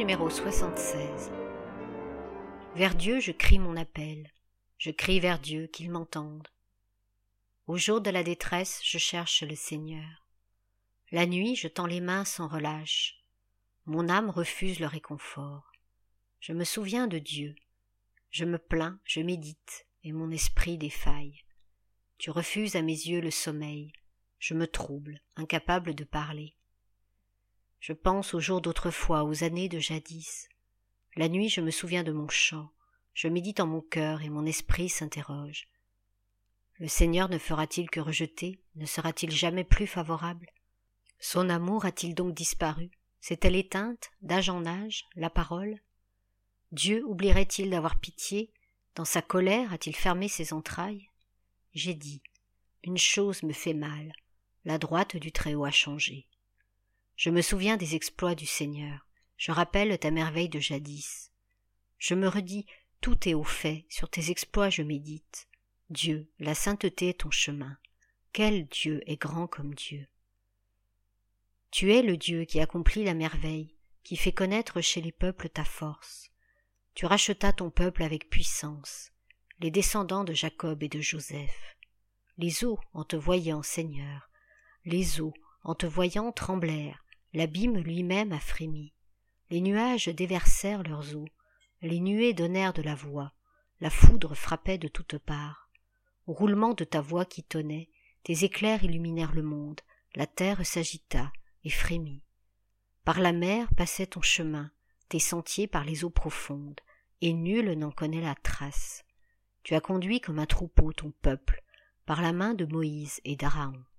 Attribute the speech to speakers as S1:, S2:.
S1: numéro 76. Vers Dieu je crie mon appel, je crie vers Dieu qu'il m'entende. Au jour de la détresse je cherche le Seigneur. La nuit je tends les mains sans relâche, mon âme refuse le réconfort. Je me souviens de Dieu, je me plains, je médite, et mon esprit défaille. Tu refuses à mes yeux le sommeil, je me trouble, incapable de parler. Je pense aux jours d'autrefois, aux années de jadis. La nuit je me souviens de mon chant, je médite en mon cœur et mon esprit s'interroge. Le Seigneur ne fera-t-il que rejeter, ne sera-t-il jamais plus favorable? Son amour a-t-il donc disparu? S'est-elle éteinte, d'âge en âge, la parole? Dieu oublierait-il d'avoir pitié? Dans sa colère a-t-il fermé ses entrailles? J'ai dit, une chose me fait mal, la droite du Très-Haut a changé. Je me souviens des exploits du Seigneur, je rappelle ta merveille de jadis. Je me redis, tout est au fait, sur tes exploits je médite. Dieu, la sainteté est ton chemin. Quel Dieu est grand comme Dieu? Tu es le Dieu qui accomplit la merveille, qui fait connaître chez les peuples ta force. Tu rachetas ton peuple avec puissance, les descendants de Jacob et de Joseph. Les eaux, en te voyant, Seigneur, les eaux, en te voyant, tremblèrent, l'abîme lui-même a frémi. Les nuages déversèrent leurs eaux, les nuées donnèrent de la voix, la foudre frappait de toutes parts. Au roulement de ta voix qui tonnait, tes éclairs illuminèrent le monde, la terre s'agita et frémit. Par la mer passait ton chemin, tes sentiers par les eaux profondes, et nul n'en connaît la trace. Tu as conduit comme un troupeau ton peuple, par la main de Moïse et d'Aaron.